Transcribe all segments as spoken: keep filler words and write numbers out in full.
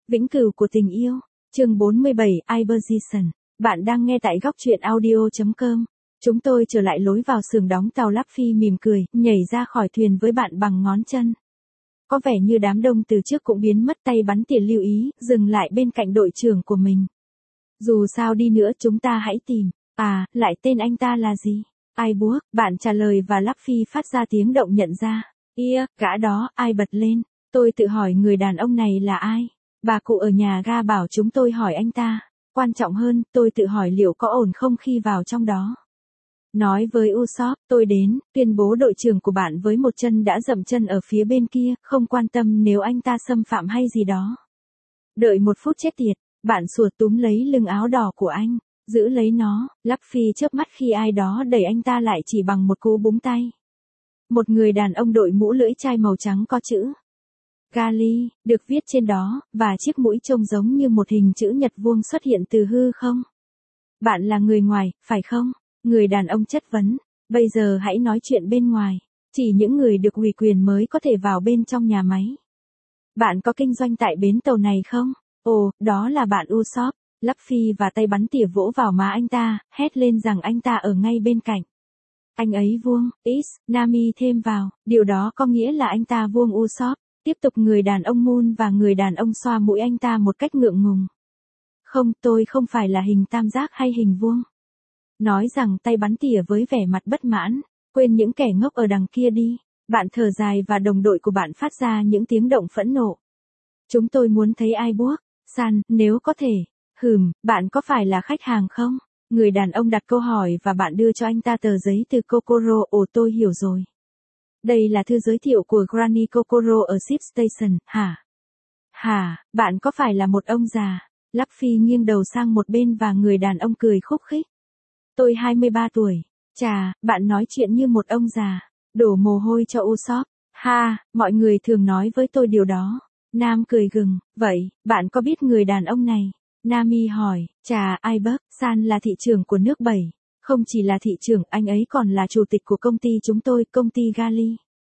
Vĩnh cửu của tình yêu. Chương bốn mươi bảy, Ibergition. Bạn đang nghe tại góc truyện audio chấm com. Chúng tôi trở lại lối vào xưởng đóng tàu. Luffy mỉm cười, nhảy ra khỏi thuyền với bạn bằng ngón chân. Có vẻ như đám đông từ trước cũng biến mất, tay bắn tỉa lưu ý, dừng lại bên cạnh đội trưởng của mình. Dù sao đi nữa chúng ta hãy tìm. À, lại tên anh ta là gì? Ai buộc, bạn trả lời và Luffy phát ra tiếng động nhận ra. Ia, gã đó, ai bật lên. Tôi tự hỏi người đàn ông này là ai? Bà cụ ở nhà ga bảo chúng tôi hỏi anh ta. Quan trọng hơn, tôi tự hỏi liệu có ổn không khi vào trong đó. Nói với Usopp, tôi đến, tuyên bố đội trưởng của bạn với một chân đã dậm chân ở phía bên kia, không quan tâm nếu anh ta xâm phạm hay gì đó. Đợi một phút chết tiệt, bạn sủa túm lấy lưng áo đỏ của anh, giữ lấy nó. Luffy chớp mắt khi ai đó đẩy anh ta lại chỉ bằng một cú búng tay. Một người đàn ông đội mũ lưỡi chai màu trắng có chữ Gali, được viết trên đó, và chiếc mũi trông giống như một hình chữ nhật vuông xuất hiện từ hư không. Bạn là người ngoài, phải không? Người đàn ông chất vấn. Bây giờ hãy nói chuyện bên ngoài. Chỉ những người được ủy quyền mới có thể vào bên trong nhà máy. Bạn có kinh doanh tại bến tàu này không? Ồ, đó là bạn Usopp. Luffy và tay bắn tỉa vỗ vào má anh ta, hét lên rằng anh ta ở ngay bên cạnh. Anh ấy vuông, Is, Nami thêm vào, điều đó có nghĩa là anh ta vuông Usopp. Tiếp tục người đàn ông Moon và người đàn ông xoa mũi anh ta một cách ngượng ngùng. Không, tôi không phải là hình tam giác hay hình vuông. Nói rằng tay bắn tỉa với vẻ mặt bất mãn, quên những kẻ ngốc ở đằng kia đi. Bạn thở dài và đồng đội của bạn phát ra những tiếng động phẫn nộ. Chúng tôi muốn thấy ai buộc, San, nếu có thể. Hừm, bạn có phải là khách hàng không? Người đàn ông đặt câu hỏi và bạn đưa cho anh ta tờ giấy từ Kokoro. Ồ, tôi hiểu rồi. Đây là thư giới thiệu của Granny Kokoro ở Ship Station, hả? Hả, bạn có phải là một ông già? Luffy nghiêng đầu sang một bên và người đàn ông cười khúc khích. Tôi hai mươi ba tuổi. Chà, bạn nói chuyện như một ông già. Đổ mồ hôi cho Usopp. Ha, mọi người thường nói với tôi điều đó. Nam cười gừng. Vậy, bạn có biết người đàn ông này? Nami hỏi. Chà, Iberg, San là thị trưởng của nước bảy. Không chỉ là thị trưởng, anh ấy còn là chủ tịch của công ty chúng tôi, công ty Gali.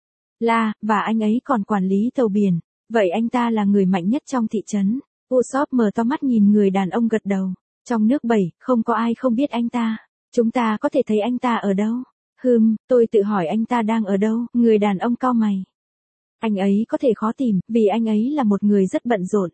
Là, và anh ấy còn quản lý tàu biển. Vậy anh ta là người mạnh nhất trong thị trấn. Usopp mở to mắt nhìn người đàn ông gật đầu. Trong nước bảy, không có ai không biết anh ta. Chúng ta có thể thấy anh ta ở đâu? Hừm, tôi tự hỏi anh ta đang ở đâu? Người đàn ông cau mày. Anh ấy có thể khó tìm, vì anh ấy là một người rất bận rộn.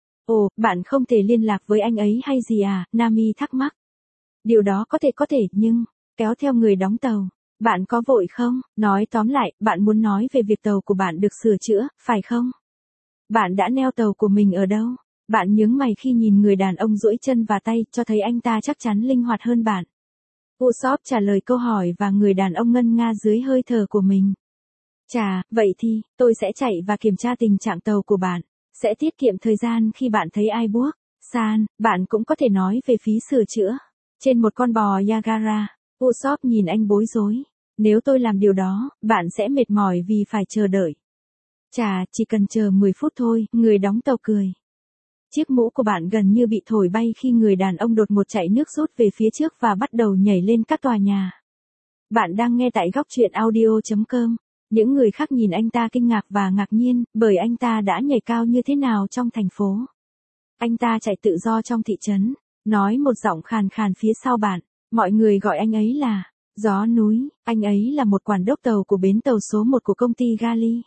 Ồ, bạn không thể liên lạc với anh ấy hay gì à? Nami thắc mắc. Điều đó có thể có thể, nhưng, kéo theo người đóng tàu. Bạn có vội không? Nói tóm lại, bạn muốn nói về việc tàu của bạn được sửa chữa, phải không? Bạn đã neo tàu của mình ở đâu? Bạn nhướng mày khi nhìn người đàn ông duỗi chân và tay, cho thấy anh ta chắc chắn linh hoạt hơn bạn. Usopp trả lời câu hỏi và người đàn ông ngân nga dưới hơi thở của mình. Chà, vậy thì, tôi sẽ chạy và kiểm tra tình trạng tàu của bạn. Sẽ tiết kiệm thời gian khi bạn thấy ai buộc. San, bạn cũng có thể nói về phí sửa chữa. Trên một con bò Yagara, Usopp nhìn anh bối rối. Nếu tôi làm điều đó, bạn sẽ mệt mỏi vì phải chờ đợi. Chà, chỉ cần chờ mười phút thôi, người đóng tàu cười. Chiếc mũ của bạn gần như bị thổi bay khi người đàn ông đột ngột chạy nước rút về phía trước và bắt đầu nhảy lên các tòa nhà. Bạn đang nghe tại góc truyện audio chấm com. Những người khác nhìn anh ta kinh ngạc và ngạc nhiên, bởi anh ta đã nhảy cao như thế nào trong thành phố. Anh ta chạy tự do trong thị trấn, nói một giọng khàn khàn phía sau bạn. Mọi người gọi anh ấy là Gió núi. Anh ấy là một quản đốc tàu của bến tàu số một của công ty Gali.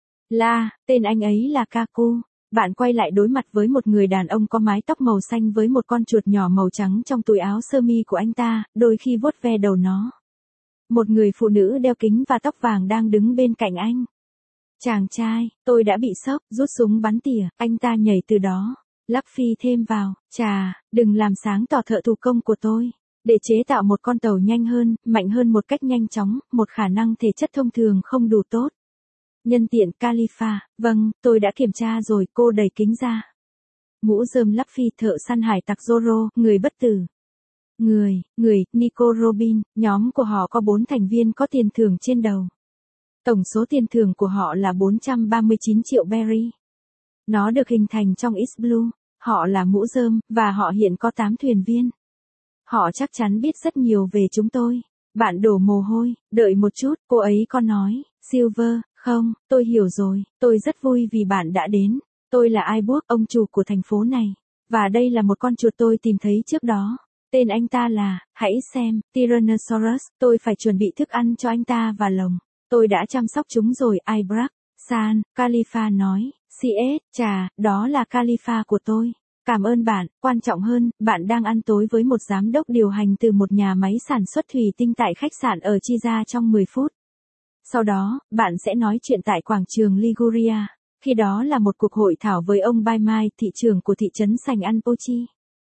Là, tên anh ấy là Kaku. Bạn quay lại đối mặt với một người đàn ông có mái tóc màu xanh với một con chuột nhỏ màu trắng trong túi áo sơ mi của anh ta, đôi khi vuốt ve đầu nó. Một người phụ nữ đeo kính và tóc vàng đang đứng bên cạnh anh. Chàng trai, tôi đã bị sốc, rút súng bắn tỉa, anh ta nhảy từ đó. Luffy thêm vào, chà, đừng làm sáng tỏ thợ thủ công của tôi. Để chế tạo một con tàu nhanh hơn, mạnh hơn một cách nhanh chóng, một khả năng thể chất thông thường không đủ tốt. Nhân tiện Khalifa, vâng, tôi đã kiểm tra rồi, cô đẩy kính ra. Mũ rơm Luffy, thợ săn hải tặc Zoro, người bất tử. Người, người, Nico Robin, nhóm của họ có bốn thành viên có tiền thưởng trên đầu. Tổng số tiền thưởng của họ là bốn trăm ba mươi chín triệu berry. Nó được hình thành trong East Blue, họ là mũ rơm, và họ hiện có tám thuyền viên. Họ chắc chắn biết rất nhiều về chúng tôi. Bạn đổ mồ hôi, đợi một chút, cô ấy có nói, Silver, không, tôi hiểu rồi, tôi rất vui vì bạn đã đến. Tôi là Ibook, ông chủ của thành phố này. Và đây là một con chuột tôi tìm thấy trước đó. Tên anh ta là, hãy xem, Tyrannosaurus. Tôi phải chuẩn bị thức ăn cho anh ta và lồng. Tôi đã chăm sóc chúng rồi, Ibrak. San, Khalifa nói. xê ét, chà, đó là Khalifa của tôi. Cảm ơn bạn, quan trọng hơn, bạn đang ăn tối với một giám đốc điều hành từ một nhà máy sản xuất thủy tinh tại khách sạn ở Chiza trong mười phút. Sau đó, bạn sẽ nói chuyện tại quảng trường Liguria. Khi đó là một cuộc hội thảo với ông Baimai, thị trưởng của thị trấn Sành Ăn Pochi.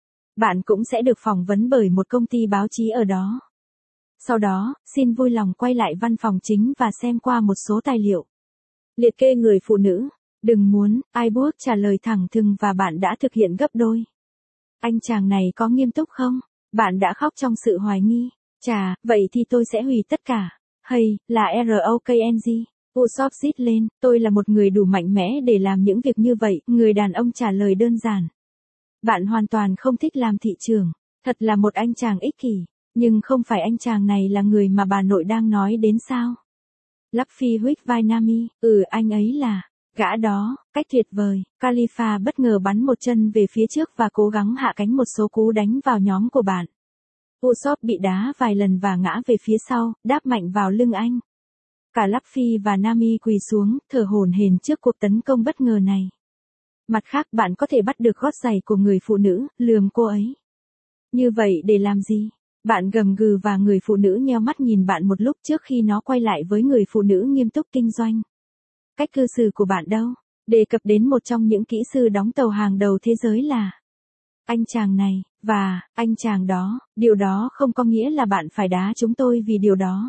Bạn cũng sẽ được phỏng vấn bởi một công ty báo chí ở đó. Sau đó, xin vui lòng quay lại văn phòng chính và xem qua một số tài liệu. Liệt kê người phụ nữ. Đừng muốn, Ibook trả lời thẳng thừng và bạn đã thực hiện gấp đôi. Anh chàng này có nghiêm túc không? Bạn đã khóc trong sự hoài nghi. Chà, vậy thì tôi sẽ hủy tất cả. Hay, là rokng. Usopp rít lên, tôi là một người đủ mạnh mẽ để làm những việc như vậy, người đàn ông trả lời đơn giản. Bạn hoàn toàn không thích làm thị trưởng, thật là một anh chàng ích kỷ, nhưng không phải anh chàng này là người mà bà nội đang nói đến sao? Luffy huých vai Nami, ừ anh ấy là, gã đó, cách tuyệt vời, Khalifa bất ngờ bắn một chân về phía trước và cố gắng hạ cánh một số cú đánh vào nhóm của bạn. Usopp bị đá vài lần và ngã về phía sau, đáp mạnh vào lưng anh. Cả Luffy và Nami quỳ xuống, thở hổn hển trước cuộc tấn công bất ngờ này. Mặt khác bạn có thể bắt được gót giày của người phụ nữ, lườm cô ấy. Như vậy để làm gì? Bạn gầm gừ và người phụ nữ nheo mắt nhìn bạn một lúc trước khi nó quay lại với người phụ nữ nghiêm túc kinh doanh. Cách cư xử của bạn đâu? Đề cập đến một trong những kỹ sư đóng tàu hàng đầu thế giới là anh chàng này, và anh chàng đó, điều đó không có nghĩa là bạn phải đá chúng tôi vì điều đó.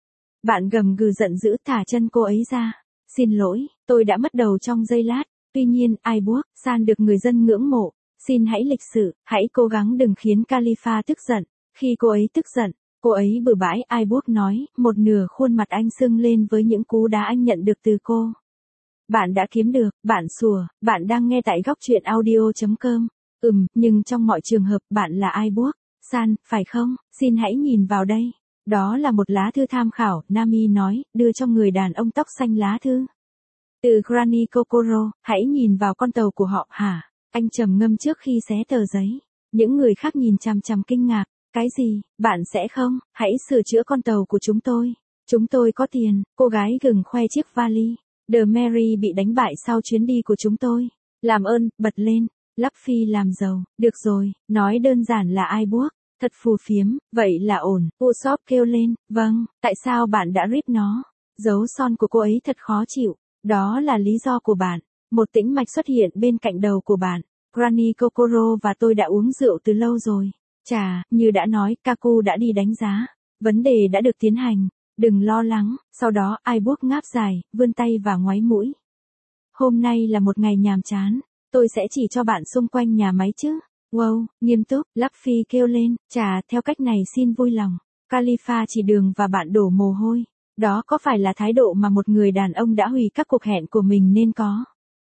Bạn gầm gừ giận dữ thả chân cô ấy ra. Xin lỗi, tôi đã mất đầu trong giây lát. Tuy nhiên, Ibook, San được người dân ngưỡng mộ. Xin hãy lịch sự, hãy cố gắng đừng khiến Khalifa tức giận. Khi cô ấy tức giận, cô ấy bừa bãi, Ibook nói, một nửa khuôn mặt anh sưng lên với những cú đá anh nhận được từ cô. Bạn đã kiếm được, bạn sủa, bạn đang nghe tại góc truyện audio chấm com. Ừm, nhưng trong mọi trường hợp bạn là Ibook, San, phải không? Xin hãy nhìn vào đây. Đó là một lá thư tham khảo, Nami nói, đưa cho người đàn ông tóc xanh lá thư. Từ Granny Kokoro, hãy nhìn vào con tàu của họ, hả? Anh trầm ngâm trước khi xé tờ giấy. Những người khác nhìn chằm chằm kinh ngạc. Cái gì, bạn sẽ không, hãy sửa chữa con tàu của chúng tôi. Chúng tôi có tiền, cô gái gừng khoe chiếc vali. The Mary bị đánh bại sau chuyến đi của chúng tôi. Làm ơn, bật lên. Luffy làm giàu, được rồi, nói đơn giản là Ibook. Thật phù phiếm, vậy là ổn, Usopp kêu lên, vâng, tại sao bạn đã rip nó? Dấu son của cô ấy thật khó chịu, đó là lý do của bạn. Một tĩnh mạch xuất hiện bên cạnh đầu của bạn. Granny Kokoro và tôi đã uống rượu từ lâu rồi. Chà, như đã nói, Kaku đã đi đánh giá. Vấn đề đã được tiến hành. Đừng lo lắng, sau đó Ibook ngáp dài, vươn tay và ngoáy mũi. Hôm nay là một ngày nhàm chán, tôi sẽ chỉ cho bạn xung quanh nhà máy chứ. Wow, nghiêm túc, Luffy kêu lên, chà, theo cách này xin vui lòng. Khalifa chỉ đường và bạn đổ mồ hôi. Đó có phải là thái độ mà một người đàn ông đã hủy các cuộc hẹn của mình nên có?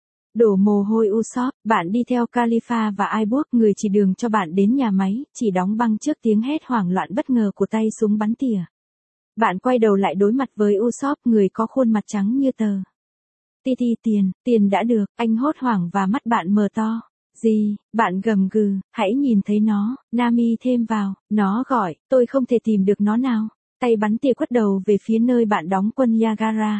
Đổ mồ hôi Usopp, bạn đi theo Khalifa và Ibook, người chỉ đường cho bạn đến nhà máy, chỉ đóng băng trước tiếng hét hoảng loạn bất ngờ của tay súng bắn tỉa. Bạn quay đầu lại đối mặt với Usopp, người có khuôn mặt trắng như tờ. Ti ti tiền, tiền đã được, anh hốt hoảng và mắt bạn mở to. Gì, bạn gầm gừ, hãy nhìn thấy nó, Nami thêm vào, nó gọi, tôi không thể tìm được nó nào. Tay bắn tỉa quất đầu về phía nơi bạn đóng quân Yagara.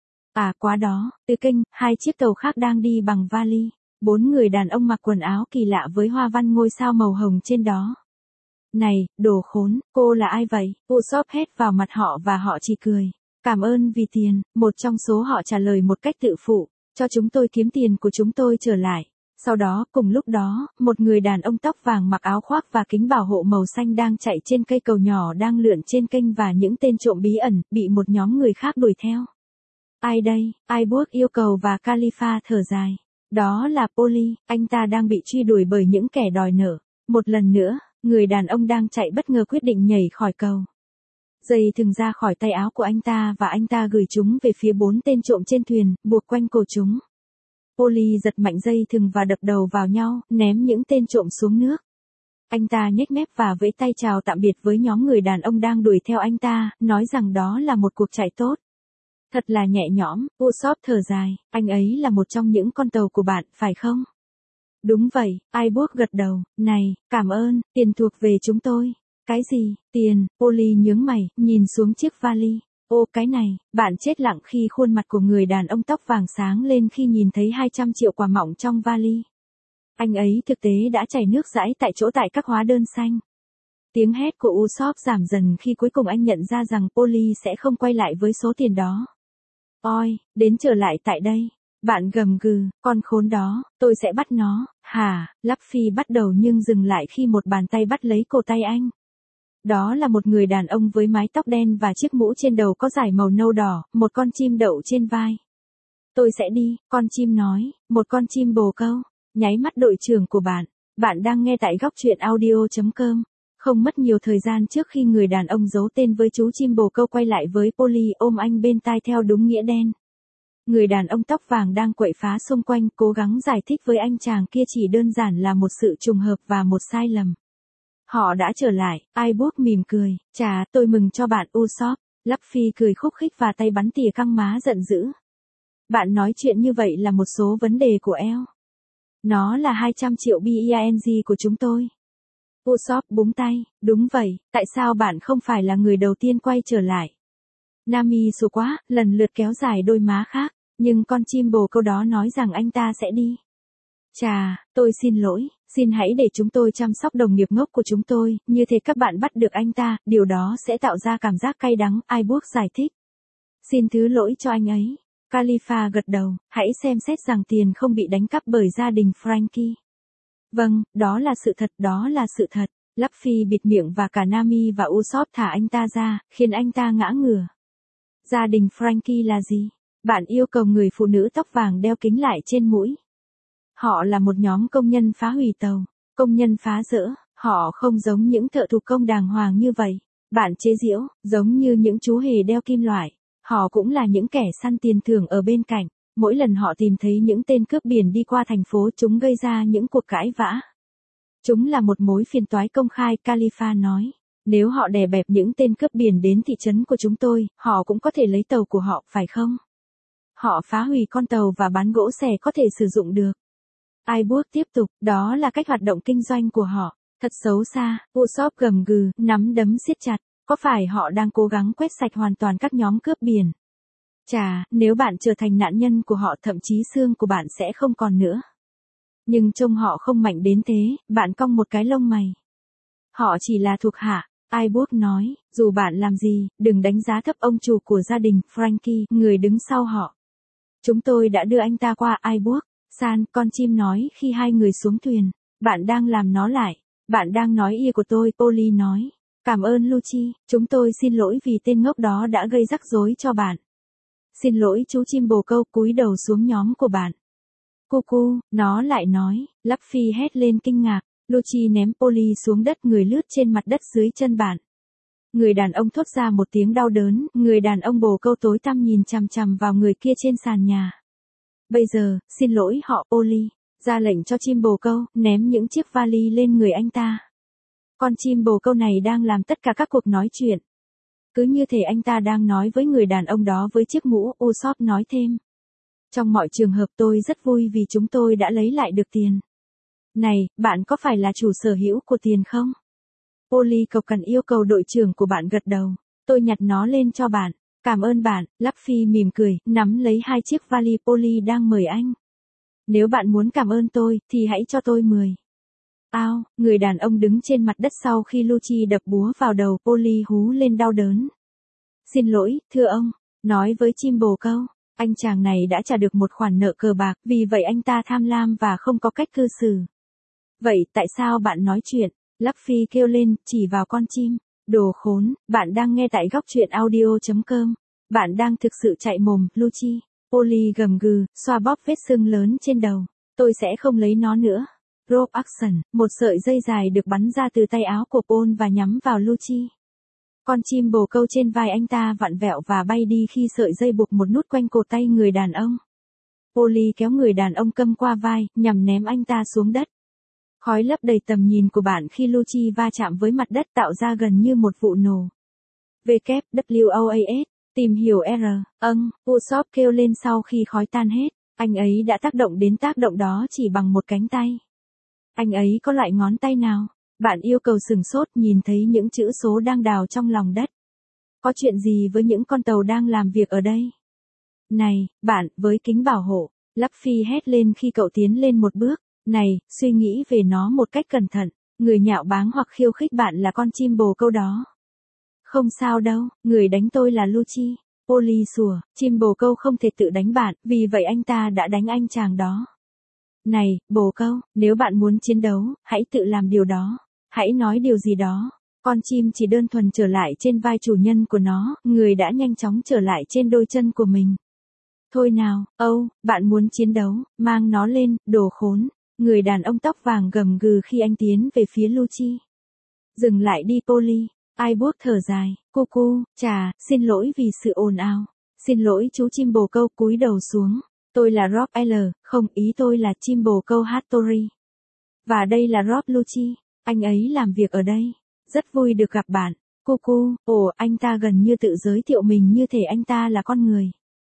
À quá đó, từ kênh, hai chiếc tàu khác đang đi bằng vali. Bốn người đàn ông mặc quần áo kỳ lạ với hoa văn ngôi sao màu hồng trên đó. Này, đồ khốn, cô là ai vậy? Usopp hét vào mặt họ và họ chỉ cười. Cảm ơn vì tiền, một trong số họ trả lời một cách tự phụ. Cho chúng tôi kiếm tiền của chúng tôi trở lại. Sau đó, cùng lúc đó, một người đàn ông tóc vàng mặc áo khoác và kính bảo hộ màu xanh đang chạy trên cây cầu nhỏ đang lượn trên kênh và những tên trộm bí ẩn, bị một nhóm người khác đuổi theo. Ai đây? Ibook yêu cầu và Khalifa thở dài. Đó là Polly, anh ta đang bị truy đuổi bởi những kẻ đòi nợ. Một lần nữa, người đàn ông đang chạy bất ngờ quyết định nhảy khỏi cầu. Dây thừng ra khỏi tay áo của anh ta và anh ta gửi chúng về phía bốn tên trộm trên thuyền, buộc quanh cổ chúng. Polly giật mạnh dây thừng và đập đầu vào nhau, ném những tên trộm xuống nước. Anh ta nhếch mép và vẫy tay chào tạm biệt với nhóm người đàn ông đang đuổi theo anh ta, nói rằng đó là một cuộc chạy tốt. Thật là nhẹ nhõm, Usopp thở dài, anh ấy là một trong những con tàu của bạn, phải không? Đúng vậy, Iceberg gật đầu, này, cảm ơn, tiền thuộc về chúng tôi. Cái gì, tiền, Polly nhướng mày, nhìn xuống chiếc vali. Ô cái này, bạn chết lặng khi khuôn mặt của người đàn ông tóc vàng sáng lên khi nhìn thấy hai trăm triệu quả mọng trong vali. Anh ấy thực tế đã chảy nước dãi tại chỗ tại các hóa đơn xanh. Tiếng hét của Usopp giảm dần khi cuối cùng anh nhận ra rằng Polly sẽ không quay lại với số tiền đó. Oi, đến trở lại tại đây. Bạn gầm gừ, con khốn đó, tôi sẽ bắt nó. Hả, Luffy bắt đầu nhưng dừng lại khi một bàn tay bắt lấy cổ tay anh. Đó là một người đàn ông với mái tóc đen và chiếc mũ trên đầu có dải màu nâu đỏ, một con chim đậu trên vai. Tôi sẽ đi, con chim nói, một con chim bồ câu. Nháy mắt đội trưởng của bạn. Bạn đang nghe tại góc truyện audio chấm com. Không mất nhiều thời gian trước khi người đàn ông giấu tên với chú chim bồ câu quay lại với Polly ôm anh bên tai theo đúng nghĩa đen. Người đàn ông tóc vàng đang quậy phá xung quanh cố gắng giải thích với anh chàng kia chỉ đơn giản là một sự trùng hợp và một sai lầm. Họ đã trở lại, Iceberg mỉm cười, chà tôi mừng cho bạn Usopp. Luffy cười khúc khích và tay bắn tỉa căng má giận dữ. Bạn nói chuyện như vậy là một số vấn đề của eo. Nó là hai trăm triệu beng của chúng tôi. Usopp búng tay, đúng vậy, tại sao bạn không phải là người đầu tiên quay trở lại? Nami xù quá, lần lượt kéo dài đôi má khác, nhưng con chim bồ câu đó nói rằng anh ta sẽ đi. Chà, tôi xin lỗi, xin hãy để chúng tôi chăm sóc đồng nghiệp ngốc của chúng tôi, như thế các bạn bắt được anh ta, điều đó sẽ tạo ra cảm giác cay đắng, Iceberg giải thích. Xin thứ lỗi cho anh ấy. Khalifa gật đầu, hãy xem xét rằng tiền không bị đánh cắp bởi gia đình Franky. Vâng, đó là sự thật, đó là sự thật. Luffy bịt miệng và cả Nami và Usopp thả anh ta ra, khiến anh ta ngã ngửa. Gia đình Franky là gì? Bạn yêu cầu người phụ nữ tóc vàng đeo kính lại trên mũi. Họ là một nhóm công nhân phá hủy tàu, công nhân phá rỡ, họ không giống những thợ thủ công đàng hoàng như vậy. Bạn chế giễu, giống như những chú hề đeo kim loại. Họ cũng là những kẻ săn tiền thưởng ở bên cạnh. Mỗi lần họ tìm thấy những tên cướp biển đi qua thành phố chúng gây ra những cuộc cãi vã. Chúng là một mối phiền toái công khai, Khalifa nói. Nếu họ đè bẹp những tên cướp biển đến thị trấn của chúng tôi, họ cũng có thể lấy tàu của họ, phải không? Họ phá hủy con tàu và bán gỗ xẻ có thể sử dụng được. Iceberg tiếp tục, đó là cách hoạt động kinh doanh của họ. Thật xấu xa, Usopp gầm gừ, nắm đấm siết chặt. Có phải họ đang cố gắng quét sạch hoàn toàn các nhóm cướp biển? Chà, nếu bạn trở thành nạn nhân của họ thậm chí xương của bạn sẽ không còn nữa. Nhưng trông họ không mạnh đến thế, bạn cong một cái lông mày. Họ chỉ là thuộc hạ, Iceberg nói, dù bạn làm gì, đừng đánh giá thấp ông chủ của gia đình, Franky, người đứng sau họ. Chúng tôi đã đưa anh ta qua Iceberg. San, con chim nói khi hai người xuống thuyền. Bạn đang làm nó lại. Bạn đang nói ia của tôi, Polly nói. Cảm ơn Lucci, chúng tôi xin lỗi vì tên ngốc đó đã gây rắc rối cho bạn. Xin lỗi chú chim bồ câu, cúi đầu xuống nhóm của bạn. Cucu, nó lại nói, Luffy hét lên kinh ngạc. Lucci ném Polly xuống đất, người lướt trên mặt đất dưới chân bạn. Người đàn ông thốt ra một tiếng đau đớn, người đàn ông bồ câu tối tăm nhìn chằm chằm vào người kia trên sàn nhà. Bây giờ, xin lỗi họ, Polly. Ra lệnh cho chim bồ câu, ném những chiếc vali lên người anh ta. Con chim bồ câu này đang làm tất cả các cuộc nói chuyện. Cứ như thể anh ta đang nói với người đàn ông đó với chiếc mũ, Usopp nói thêm. Trong mọi trường hợp tôi rất vui vì chúng tôi đã lấy lại được tiền. Này, bạn có phải là chủ sở hữu của tiền không? Polly cầu cần yêu cầu đội trưởng của bạn gật đầu. Tôi nhặt nó lên cho bạn. Cảm ơn bạn, Luffy mỉm cười, nắm lấy hai chiếc vali Polly đang mời anh. Nếu bạn muốn cảm ơn tôi, thì hãy cho tôi mười. Ao, người đàn ông đứng trên mặt đất sau khi Lucci đập búa vào đầu Polly hú lên đau đớn. Xin lỗi, thưa ông, nói với chim bồ câu, anh chàng này đã trả được một khoản nợ cờ bạc, vì vậy anh ta tham lam và không có cách cư xử. Vậy tại sao bạn nói chuyện? Luffy kêu lên, chỉ vào con chim. Đồ khốn, bạn đang nghe tại góc truyện audio chấm com. Bạn đang thực sự chạy mồm, Lucci. Polly gầm gừ, xoa bóp vết sưng lớn trên đầu. Tôi sẽ không lấy nó nữa. Rope action, một sợi dây dài được bắn ra từ tay áo của Paul và nhắm vào Lucci. Con chim bồ câu trên vai anh ta vặn vẹo và bay đi khi sợi dây buộc một nút quanh cổ tay người đàn ông. Polly kéo người đàn ông câm qua vai, nhằm ném anh ta xuống đất. Khói lấp đầy tầm nhìn của bạn khi Lucci va chạm với mặt đất tạo ra gần như một vụ nổ. W W O A S Tìm hiểu R, âng, Usopp kêu lên sau khi khói tan hết. Anh ấy đã tác động đến tác động đó chỉ bằng một cánh tay. Anh ấy có loại ngón tay nào? Bạn yêu cầu sừng sốt nhìn thấy những chữ số đang đào trong lòng đất. Có chuyện gì với những con tàu đang làm việc ở đây? Này, bạn, với kính bảo hộ. Luffy hét lên khi cậu tiến lên một bước. Này, suy nghĩ về nó một cách cẩn thận. Người nhạo báng hoặc khiêu khích bạn là con chim bồ câu đó. Không sao đâu, người đánh tôi là Lucci. Polly sủa, chim bồ câu không thể tự đánh bạn, vì vậy anh ta đã đánh anh chàng đó. Này, bồ câu, nếu bạn muốn chiến đấu, hãy tự làm điều đó. Hãy nói điều gì đó. Con chim chỉ đơn thuần trở lại trên vai chủ nhân của nó, người đã nhanh chóng trở lại trên đôi chân của mình. Thôi nào, Âu, bạn muốn chiến đấu, mang nó lên, đồ khốn. Người đàn ông tóc vàng gầm gừ khi anh tiến về phía Lucci. Dừng lại đi Polly. Ai buốt thở dài, cu cu, chà, xin lỗi vì sự ồn ào. Xin lỗi chú chim bồ câu cúi đầu xuống. Tôi là Rob L, không, ý tôi là chim bồ câu Hattori. Và đây là Rob Lucci, anh ấy làm việc ở đây. Rất vui được gặp bạn. Cu cu, ồ, anh ta gần như tự giới thiệu mình như thể anh ta là con người.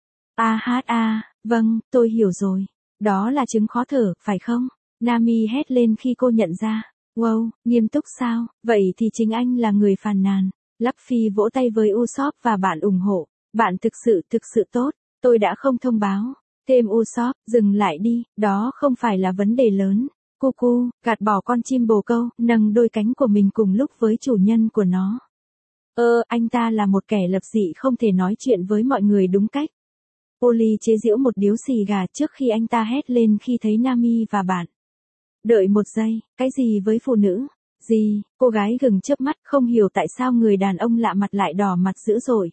A hát a, vâng, tôi hiểu rồi. Đó là chứng khó thở, phải không? Nami hét lên khi cô nhận ra. Wow, nghiêm túc sao, vậy thì chính anh là người phàn nàn. Luffy vỗ tay với Usopp và bạn ủng hộ. Bạn thực sự, thực sự tốt, tôi đã không thông báo. Thêm Usopp, dừng lại đi, đó không phải là vấn đề lớn. Cuckoo, gạt bỏ con chim bồ câu, nâng đôi cánh của mình cùng lúc với chủ nhân của nó. Ơ, anh ta là một kẻ lập dị không thể nói chuyện với mọi người đúng cách. Polly chế giễu một điếu xì gà trước khi anh ta hét lên khi thấy Nami và bạn. Đợi một giây, cái gì với phụ nữ? Gì? Cô gái gừng chớp mắt không hiểu tại sao người đàn ông lạ mặt lại đỏ mặt dữ dội.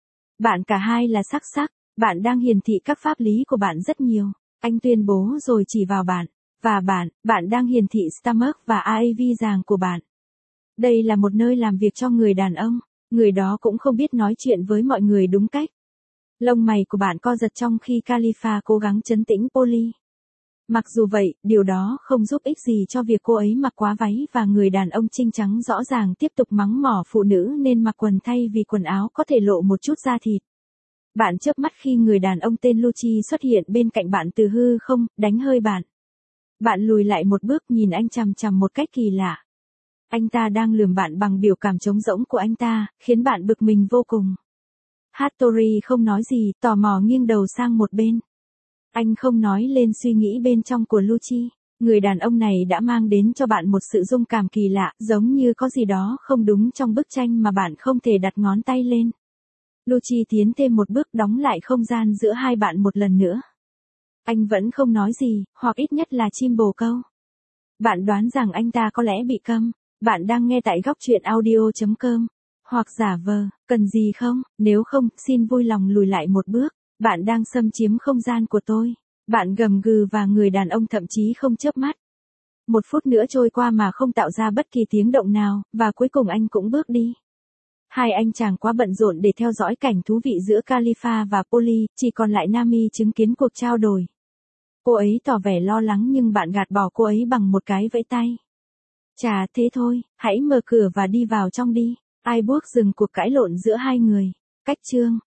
Bạn cả hai là sắc sắc, bạn đang hiển thị các pháp lý của bạn rất nhiều. Anh tuyên bố rồi chỉ vào bạn. Và bạn, bạn đang hiển thị stomach và a a vê ràng của bạn. Đây là một nơi làm việc cho người đàn ông. Người đó cũng không biết nói chuyện với mọi người đúng cách. Lông mày của bạn co giật trong khi Khalifa cố gắng trấn tĩnh Polly. Mặc dù vậy, điều đó không giúp ích gì cho việc cô ấy mặc quá váy và người đàn ông trinh trắng rõ ràng tiếp tục mắng mỏ phụ nữ nên mặc quần thay vì quần áo có thể lộ một chút da thịt. Bạn chớp mắt khi người đàn ông tên Lucci xuất hiện bên cạnh bạn từ hư không, đánh hơi bạn. Bạn lùi lại một bước nhìn anh chằm chằm một cách kỳ lạ. Anh ta đang lườm bạn bằng biểu cảm trống rỗng của anh ta, khiến bạn bực mình vô cùng. Hattori không nói gì, tò mò nghiêng đầu sang một bên. Anh không nói lên suy nghĩ bên trong của Lucci. Người đàn ông này đã mang đến cho bạn một sự rung cảm kỳ lạ, giống như có gì đó không đúng trong bức tranh mà bạn không thể đặt ngón tay lên. Lucci tiến thêm một bước đóng lại không gian giữa hai bạn một lần nữa. Anh vẫn không nói gì, hoặc ít nhất là chim bồ câu. Bạn đoán rằng anh ta có lẽ bị câm. Bạn đang nghe tại góc truyện audio chấm com. Hoặc giả vờ, cần gì không? Nếu không, xin vui lòng lùi lại một bước. Bạn đang xâm chiếm không gian của tôi. Bạn gầm gừ và người đàn ông thậm chí không chớp mắt. Một phút nữa trôi qua mà không tạo ra bất kỳ tiếng động nào, và cuối cùng anh cũng bước đi. Hai anh chàng quá bận rộn để theo dõi cảnh thú vị giữa Khalifa và Polly, chỉ còn lại Nami chứng kiến cuộc trao đổi. Cô ấy tỏ vẻ lo lắng nhưng bạn gạt bỏ cô ấy bằng một cái vẫy tay. Chà, thế thôi, hãy mở cửa và đi vào trong đi. Ai buộc dừng cuộc cãi lộn giữa hai người. Cách chương